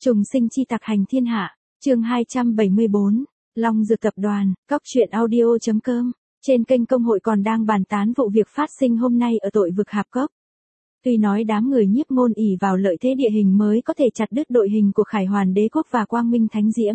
Trùng sinh chi tặc hành thiên hạ, chương 274, Long Dược Tập đoàn, Cóc truyện audio.com. Trên kênh công hội còn đang bàn tán vụ việc phát sinh hôm nay ở tội vực Hạp Cốc. Tuy nói đám người Nhiếp Ngôn ỷ vào lợi thế địa hình mới có thể chặt đứt đội hình của Khải Hoàn Đế Quốc và Quang Minh Thánh Diễm.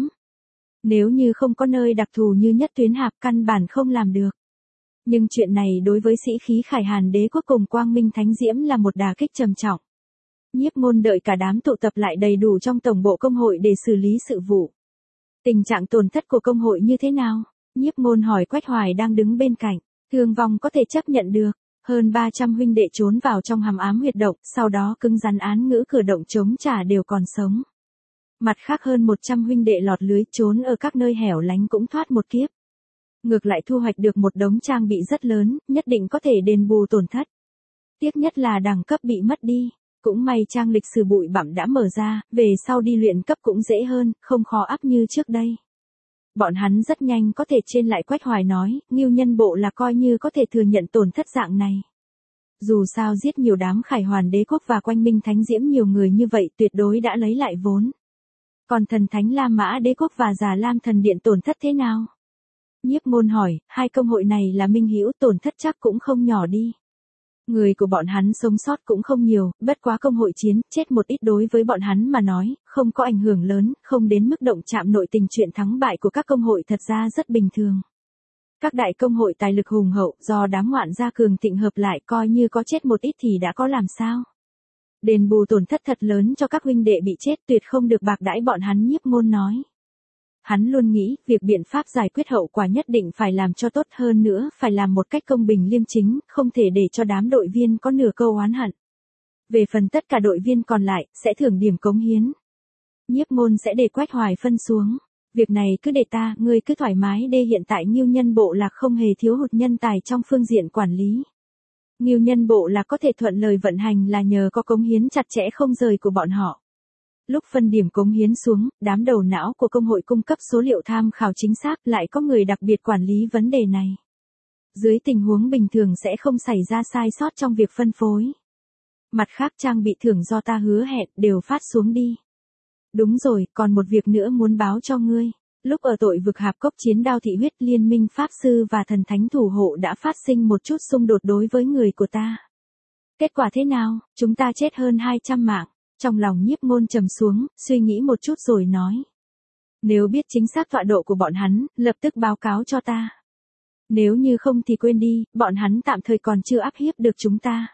Nếu như không có nơi đặc thù như Nhất Tuyến Hạp căn bản không làm được. Nhưng chuyện này đối với sĩ khí Khải Hàn Đế Quốc cùng Quang Minh Thánh Diễm là một đả kích trầm trọng. Nhiếp Ngôn đợi cả đám tụ tập lại đầy đủ trong tổng bộ công hội để xử lý sự vụ. Tình trạng tổn thất của công hội như thế nào? Nhiếp Ngôn hỏi Quách Hoài đang đứng bên cạnh. Thương vong có thể chấp nhận được. Hơn 300 huynh đệ trốn vào trong hầm ám huyệt động, sau đó cứng rắn án ngữ cửa động chống trả đều còn sống. Mặt khác hơn 100 huynh đệ lọt lưới trốn ở các nơi hẻo lánh cũng thoát một kiếp. Ngược lại thu hoạch được một đống trang bị rất lớn, nhất định có thể đền bù tổn thất. Tiếc nhất là đẳng cấp bị mất đi. Cũng may trang lịch sử bụi bặm đã mở ra, về sau đi luyện cấp cũng dễ hơn, không khó áp như trước đây. Bọn hắn rất nhanh có thể trên lại. Quách Hoài nói, Ngưu Nhân Bộ là coi như có thể thừa nhận tổn thất dạng này. Dù sao giết nhiều đám Khải Hoàn Đế Quốc và Quang Minh Thánh Diễm nhiều người như vậy tuyệt đối đã lấy lại vốn. Còn Thần Thánh La Mã Đế Quốc và Già Lam Thần Điện tổn thất thế nào? Nhiếp Ngôn hỏi, hai công hội này là minh hữu, tổn thất chắc cũng không nhỏ đi. Người của bọn hắn sống sót cũng không nhiều, bất quá công hội chiến, chết một ít đối với bọn hắn mà nói, không có ảnh hưởng lớn, không đến mức động chạm nội tình. Chuyện thắng bại của các công hội thật ra rất bình thường. Các đại công hội tài lực hùng hậu, do đám ngoạn gia cường thịnh hợp lại coi như có chết một ít thì đã có làm sao. Đền bù tổn thất thật lớn cho các huynh đệ bị chết tuyệt không được bạc đãi bọn hắn. Nhiếp Ngôn nói. Hắn luôn nghĩ, việc biện pháp giải quyết hậu quả nhất định phải làm cho tốt hơn nữa, phải làm một cách công bình liêm chính, không thể để cho đám đội viên có nửa câu oán hận. Về phần tất cả đội viên còn lại, sẽ thưởng điểm cống hiến. Nhiếp Ngôn sẽ để Quách Hoài phân xuống. Việc này cứ để ta, ngươi cứ thoải mái đi. Hiện tại Ngưu Nhân Bộ Lạc không hề thiếu hụt nhân tài trong phương diện quản lý. Ngưu Nhân Bộ Lạc có thể thuận lời vận hành là nhờ có cống hiến chặt chẽ không rời của bọn họ. Lúc phân điểm cống hiến xuống, đám đầu não của công hội cung cấp số liệu tham khảo chính xác, lại có người đặc biệt quản lý vấn đề này. Dưới tình huống bình thường sẽ không xảy ra sai sót trong việc phân phối. Mặt khác trang bị thưởng do ta hứa hẹn đều phát xuống đi. Đúng rồi, còn một việc nữa muốn báo cho ngươi. Lúc ở tội vực Hạp Cốc chiến đao thị huyết, liên minh Pháp Sư và Thần Thánh Thủ Hộ đã phát sinh một chút xung đột đối với người của ta. Kết quả thế nào? Chúng ta chết hơn 200 mạng. Trong lòng Nhiếp Ngôn trầm xuống, suy nghĩ một chút rồi nói. Nếu biết chính xác tọa độ của bọn hắn, lập tức báo cáo cho ta. Nếu như không thì quên đi, bọn hắn tạm thời còn chưa áp hiếp được chúng ta.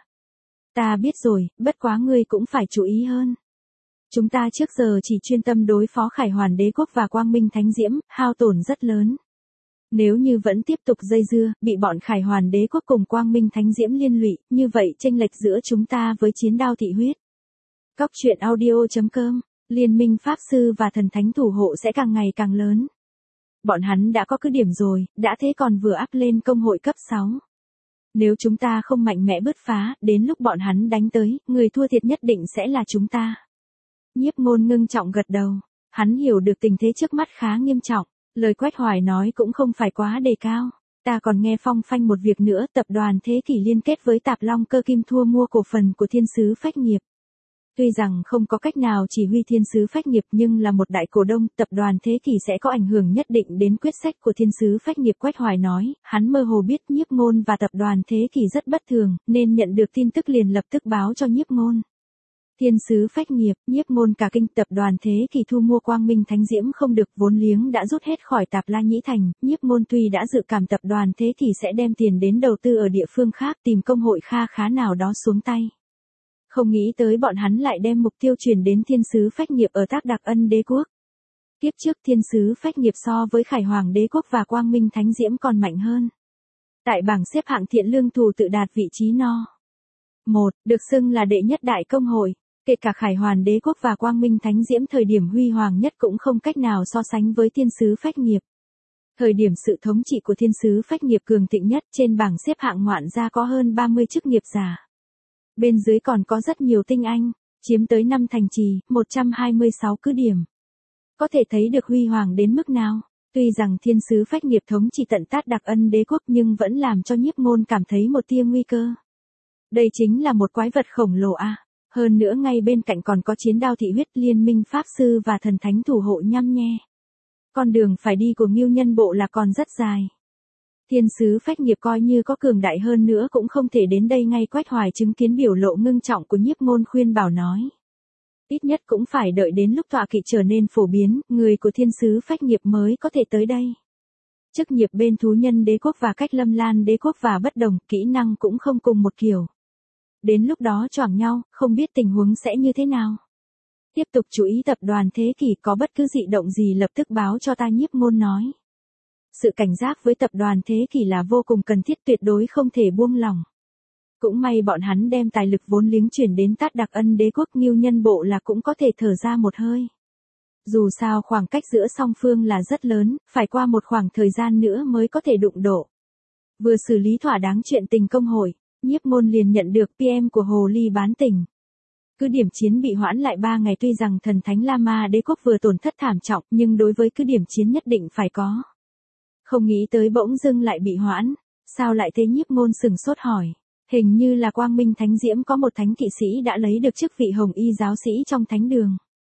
Ta biết rồi, bất quá ngươi cũng phải chú ý hơn. Chúng ta trước giờ chỉ chuyên tâm đối phó Khải Hoàn Đế Quốc và Quang Minh Thánh Diễm, hao tổn rất lớn. Nếu như vẫn tiếp tục dây dưa, bị bọn Khải Hoàn Đế Quốc cùng Quang Minh Thánh Diễm liên lụy, như vậy chênh lệch giữa chúng ta với chiến đao thị huyết. Cóc truyện audio.com, Liên minh Pháp Sư và Thần Thánh Thủ Hộ sẽ càng ngày càng lớn. Bọn hắn đã có cứ điểm rồi, đã thế còn vừa áp lên công hội cấp 6. Nếu chúng ta không mạnh mẽ bứt phá, đến lúc bọn hắn đánh tới, người thua thiệt nhất định sẽ là chúng ta. Nhiếp Ngôn ngưng trọng gật đầu. Hắn hiểu được tình thế trước mắt khá nghiêm trọng. Lời Quách Hoài nói cũng không phải quá đề cao. Ta còn nghe phong phanh một việc nữa, tập đoàn Thế Kỷ liên kết với Tạp Long Cơ Kim thua mua cổ phần của Thiên Sứ Phách Nghiệp. Tuy rằng không có cách nào chỉ huy Thiên Sứ Phách Nghiệp nhưng là một đại cổ đông, tập đoàn Thế Kỷ sẽ có ảnh hưởng nhất định đến quyết sách của Thiên Sứ Phách Nghiệp. Quách Hoài nói, hắn mơ hồ biết Nhiếp Ngôn và tập đoàn Thế Kỷ rất bất thường, nên nhận được tin tức liền lập tức báo cho Nhiếp Ngôn. Thiên Sứ Phách Nghiệp, Nhiếp Ngôn cả kinh. Tập đoàn Thế Kỷ thu mua Quang Minh Thánh Diễm không được, vốn liếng đã rút hết khỏi Tạp La Nhĩ Thành. Nhiếp Ngôn tuy đã dự cảm tập đoàn Thế Kỷ sẽ đem tiền đến đầu tư ở địa phương khác, tìm công hội kha khá nào đó xuống tay. Không nghĩ tới bọn hắn lại đem mục tiêu chuyển đến Thiên Sứ Phách Nghiệp ở Tác Đặc Ân Đế Quốc. Tiếp trước Thiên Sứ Phách Nghiệp so với Khải Hoàng Đế Quốc và Quang Minh Thánh Diễm còn mạnh hơn. Tại bảng xếp hạng thiện lương thù tự đạt vị trí No. 1, được xưng là đệ nhất đại công hội. Kể cả Khải Hoàn Đế Quốc và Quang Minh Thánh Diễm thời điểm huy hoàng nhất cũng không cách nào so sánh với Thiên Sứ Phách Nghiệp. Thời điểm sự thống trị của Thiên Sứ Phách Nghiệp cường thịnh nhất, trên bảng xếp hạng ngoạn gia có hơn 30 chức nghiệp giả. Bên dưới còn có rất nhiều tinh anh, chiếm tới 5 thành trì, 126 cứ điểm. Có thể thấy được huy hoàng đến mức nào. Tuy rằng Thiên Sứ Phách Nghiệp thống trị tận Tác Đặc Ân Đế Quốc nhưng vẫn làm cho Nhiếp Ngôn cảm thấy một tia nguy cơ. Đây chính là một quái vật khổng lồ a. Hơn nữa ngay bên cạnh còn có chiến đao thị huyết liên minh pháp sư và thần thánh thủ hộ nhăm nhe. Con đường phải đi của Ngưu Nhân Bộ là còn rất dài. Thiên sứ phách nghiệp coi như có cường đại hơn nữa cũng không thể đến đây ngay. Quách Hoài chứng kiến biểu lộ ngưng trọng của Nhiếp Ngôn khuyên bảo nói. Ít nhất cũng phải đợi đến lúc tọa kỵ trở nên phổ biến, người của thiên sứ phách nghiệp mới có thể tới đây. Chức nghiệp bên thú nhân đế quốc và cách lâm lan đế quốc và bất đồng, kỹ năng cũng không cùng một kiểu. Đến lúc đó choảng nhau, không biết tình huống sẽ như thế nào. Tiếp tục chú ý tập đoàn Thế Kỷ, có bất cứ dị động gì lập tức báo cho ta. Nhiếp Ngôn nói. Sự cảnh giác với tập đoàn Thế Kỷ là vô cùng cần thiết, tuyệt đối không thể buông lỏng. Cũng may bọn hắn đem tài lực vốn liếng chuyển đến Tát Đặc Ân đế quốc. Ngưu Nhân Bộ là cũng có thể thở ra một hơi. Dù sao khoảng cách giữa song phương là rất lớn, phải qua một khoảng thời gian nữa mới có thể đụng độ. Vừa xử lý thỏa đáng chuyện tình công hội, Nhiếp Ngôn liền nhận được PM của Hồ Ly bán tỉnh. Cứ điểm chiến bị hoãn lại 3 ngày, tuy rằng thần thánh La Ma đế quốc vừa tổn thất thảm trọng, nhưng đối với cứ điểm chiến nhất định phải có. Không nghĩ tới bỗng dưng lại bị hoãn, sao lại thế? Nhiếp Ngôn sửng sốt hỏi. Hình như là Quang Minh Thánh Diễm có một thánh kỵ sĩ đã lấy được chức vị hồng y giáo sĩ trong thánh đường.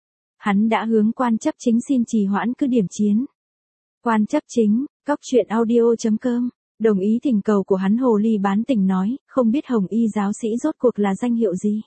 Hắn đã hướng quan chấp chính xin trì hoãn cứ điểm chiến. Quan chấp chính, coctruyện.audio.com, đồng ý thỉnh cầu của hắn. Hồ Ly bán tỉnh nói, không biết hồng y giáo sĩ rốt cuộc là danh hiệu gì.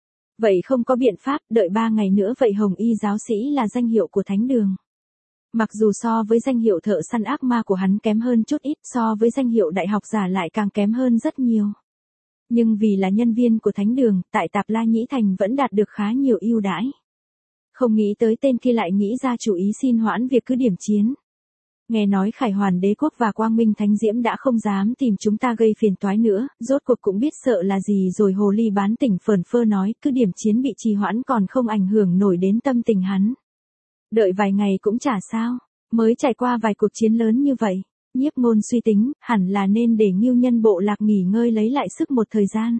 Vậy không có biện pháp, đợi 3 ngày nữa. Vậy hồng y giáo sĩ là danh hiệu của thánh đường. Mặc dù so với danh hiệu thợ săn ác ma của hắn kém hơn chút ít, so với danh hiệu đại học giả lại càng kém hơn rất nhiều. Nhưng vì là nhân viên của thánh đường, tại Tạp La Nhĩ Thành vẫn đạt được khá nhiều ưu đãi. Không nghĩ tới tên kia lại nghĩ ra chủ ý xin hoãn việc cứ điểm chiến. Nghe nói Khải Hoàn đế quốc và Quang Minh Thánh Diễm đã không dám tìm chúng ta gây phiền toái nữa, rốt cuộc cũng biết sợ là gì rồi. Hồ Ly bán tỉnh phờn phơ nói, cứ điểm chiến bị trì hoãn còn không ảnh hưởng nổi đến tâm tình hắn. Đợi vài ngày cũng chả sao, mới trải qua vài cuộc chiến lớn như vậy. Nhiếp Ngôn suy tính, hẳn là nên để Ngưu Nhân Bộ Lạc nghỉ ngơi lấy lại sức một thời gian.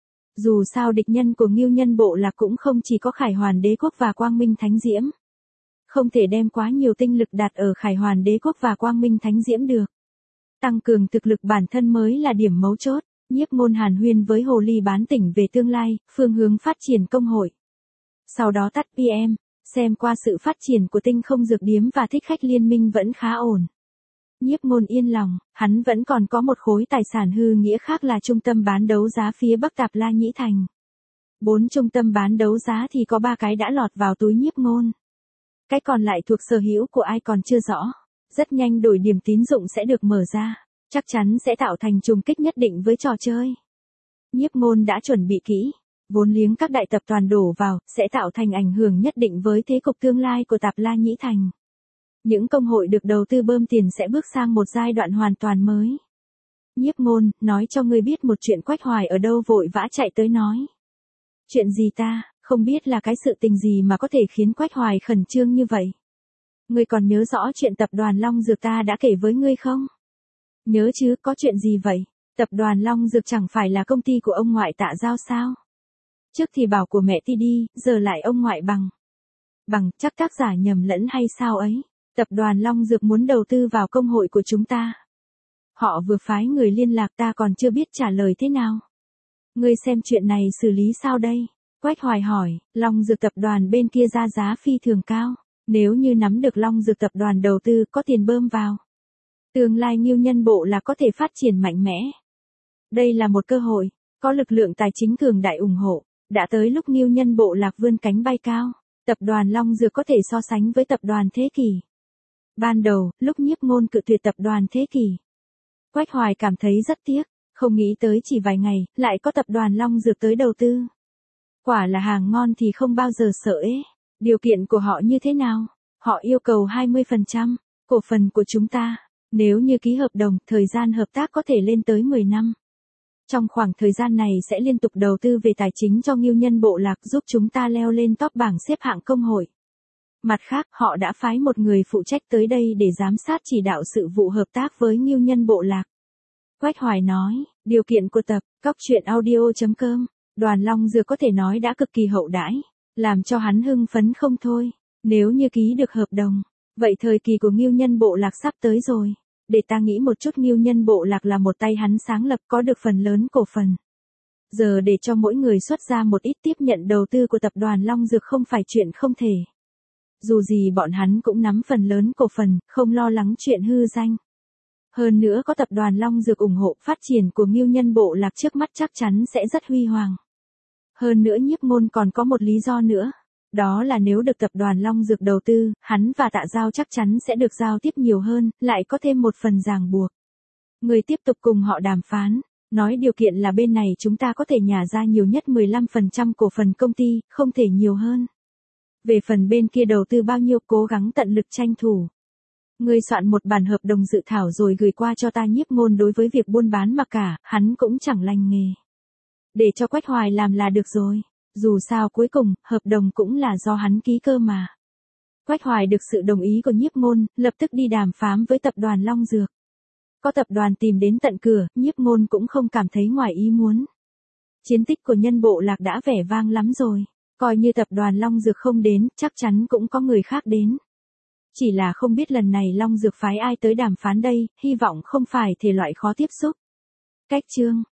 Dù sao địch nhân của Ngưu Nhân Bộ Lạc cũng không chỉ có Khải Hoàn đế quốc và Quang Minh Thánh Diễm. Không thể đem quá nhiều tinh lực đặt ở Khải Hoàn đế quốc và Quang Minh Thánh Diễm được. Tăng cường thực lực bản thân mới là điểm mấu chốt. Nhiếp Ngôn hàn huyên với Hồ Ly bán tỉnh về tương lai, phương hướng phát triển công hội. Sau đó tắt PM, xem qua sự phát triển của Tinh Không Dược Điếm và Thích Khách Liên Minh vẫn khá ổn. Nhiếp Ngôn yên lòng, hắn vẫn còn có một khối tài sản hư nghĩa khác là trung tâm bán đấu giá phía Bắc Tạp La Nhĩ Thành. 4 trung tâm bán đấu giá thì có 3 cái đã lọt vào túi Nhiếp Ngôn. Cái còn lại thuộc sở hữu của ai còn chưa rõ. Rất nhanh đổi điểm tín dụng sẽ được mở ra, chắc chắn sẽ tạo thành trùng kích nhất định với trò chơi. Nhiếp Ngôn đã chuẩn bị kỹ, vốn liếng các đại tập đoàn đổ vào, sẽ tạo thành ảnh hưởng nhất định với thế cục tương lai của Tạp La Nhĩ Thành. Những công hội được đầu tư bơm tiền sẽ bước sang một giai đoạn hoàn toàn mới. Nhiếp Ngôn, nói cho ngươi biết một chuyện. Quách Hoài ở đâu vội vã chạy tới nói. Chuyện gì ta, không biết là cái sự tình gì mà có thể khiến Quách Hoài khẩn trương như vậy. Ngươi còn nhớ rõ chuyện tập đoàn Long Dược ta đã kể với ngươi không? Nhớ chứ, có chuyện gì vậy? Tập đoàn Long Dược chẳng phải là công ty của ông ngoại Tạ Giao sao? Trước thì bảo của mẹ Ti đi, giờ lại ông ngoại Bằng, chắc tác giả nhầm lẫn hay sao ấy? Tập đoàn Long Dược muốn đầu tư vào công hội của chúng ta. Họ vừa phái người liên lạc, ta còn chưa biết trả lời thế nào. Ngươi xem chuyện này xử lý sao đây? Quách Hoài hỏi. Long Dược tập đoàn bên kia ra giá phi thường cao. Nếu như nắm được Long Dược tập đoàn đầu tư, có tiền bơm vào, tương lai Ngưu Nhân Bộ là có thể phát triển mạnh mẽ. Đây là một cơ hội, có lực lượng tài chính cường đại ủng hộ, đã tới lúc Ngưu Nhân Bộ Lạc vươn cánh bay cao. Tập đoàn Long Dược có thể so sánh với tập đoàn Thế Kỷ. Ban đầu, lúc Nhiếp Ngôn cự tuyệt tập đoàn Thế Kỷ, Quách Hoài cảm thấy rất tiếc, không nghĩ tới chỉ vài ngày, lại có tập đoàn Long Dược tới đầu tư. Quả là hàng ngon thì không bao giờ sợ ế. Điều kiện của họ như thế nào? Họ yêu cầu 20% cổ phần của chúng ta. Nếu như ký hợp đồng, thời gian hợp tác có thể lên tới 10 năm. Trong khoảng thời gian này sẽ liên tục đầu tư về tài chính cho Ngưu Nhân Bộ Lạc, giúp chúng ta leo lên top bảng xếp hạng công hội. Mặt khác, họ đã phái một người phụ trách tới đây để giám sát chỉ đạo sự vụ hợp tác với Ngưu Nhân Bộ Lạc. Quách Hoài nói, điều kiện của tập coctruyện.audio.com, đoàn Long Dược có thể nói đã cực kỳ hậu đãi, làm cho hắn hưng phấn không thôi. Nếu như ký được hợp đồng, vậy thời kỳ của Ngưu Nhân Bộ Lạc sắp tới rồi. Để ta nghĩ một chút. Ngưu Nhân Bộ Lạc là một tay hắn sáng lập, có được phần lớn cổ phần. Giờ để cho mỗi người xuất ra một ít tiếp nhận đầu tư của tập đoàn Long Dược không phải chuyện không thể. Dù gì bọn hắn cũng nắm phần lớn cổ phần, không lo lắng chuyện hư danh. Hơn nữa có tập đoàn Long Dược ủng hộ, phát triển của Ngưu Nhân Bộ Lạc trước mắt chắc chắn sẽ rất huy hoàng. Hơn nữa Nhiếp Ngôn còn có một lý do nữa. Đó là nếu được tập đoàn Long Dược đầu tư, hắn và Tạ Giao chắc chắn sẽ được giao tiếp nhiều hơn, lại có thêm một phần ràng buộc. Người tiếp tục cùng họ đàm phán, nói điều kiện là bên này chúng ta có thể nhả ra nhiều nhất 15% cổ phần công ty, không thể nhiều hơn. Về phần bên kia đầu tư bao nhiêu cố gắng tận lực tranh thủ. Người soạn một bản hợp đồng dự thảo rồi gửi qua cho ta. Nhiếp Ngôn đối với việc buôn bán mà cả, hắn cũng chẳng lành nghề. Để cho Quách Hoài làm là được rồi. Dù sao cuối cùng, hợp đồng cũng là do hắn ký cơ mà. Quách Hoài được sự đồng ý của Nhiếp Ngôn, lập tức đi đàm phán với tập đoàn Long Dược. Có tập đoàn tìm đến tận cửa, Nhiếp Ngôn cũng không cảm thấy ngoài ý muốn. Chiến tích của Nhân Bộ Lạc đã vẻ vang lắm rồi. Coi như tập đoàn Long Dược không đến, chắc chắn cũng có người khác đến. Chỉ là không biết lần này Long Dược phái ai tới đàm phán đây, hy vọng không phải thể loại khó tiếp xúc. Cách chương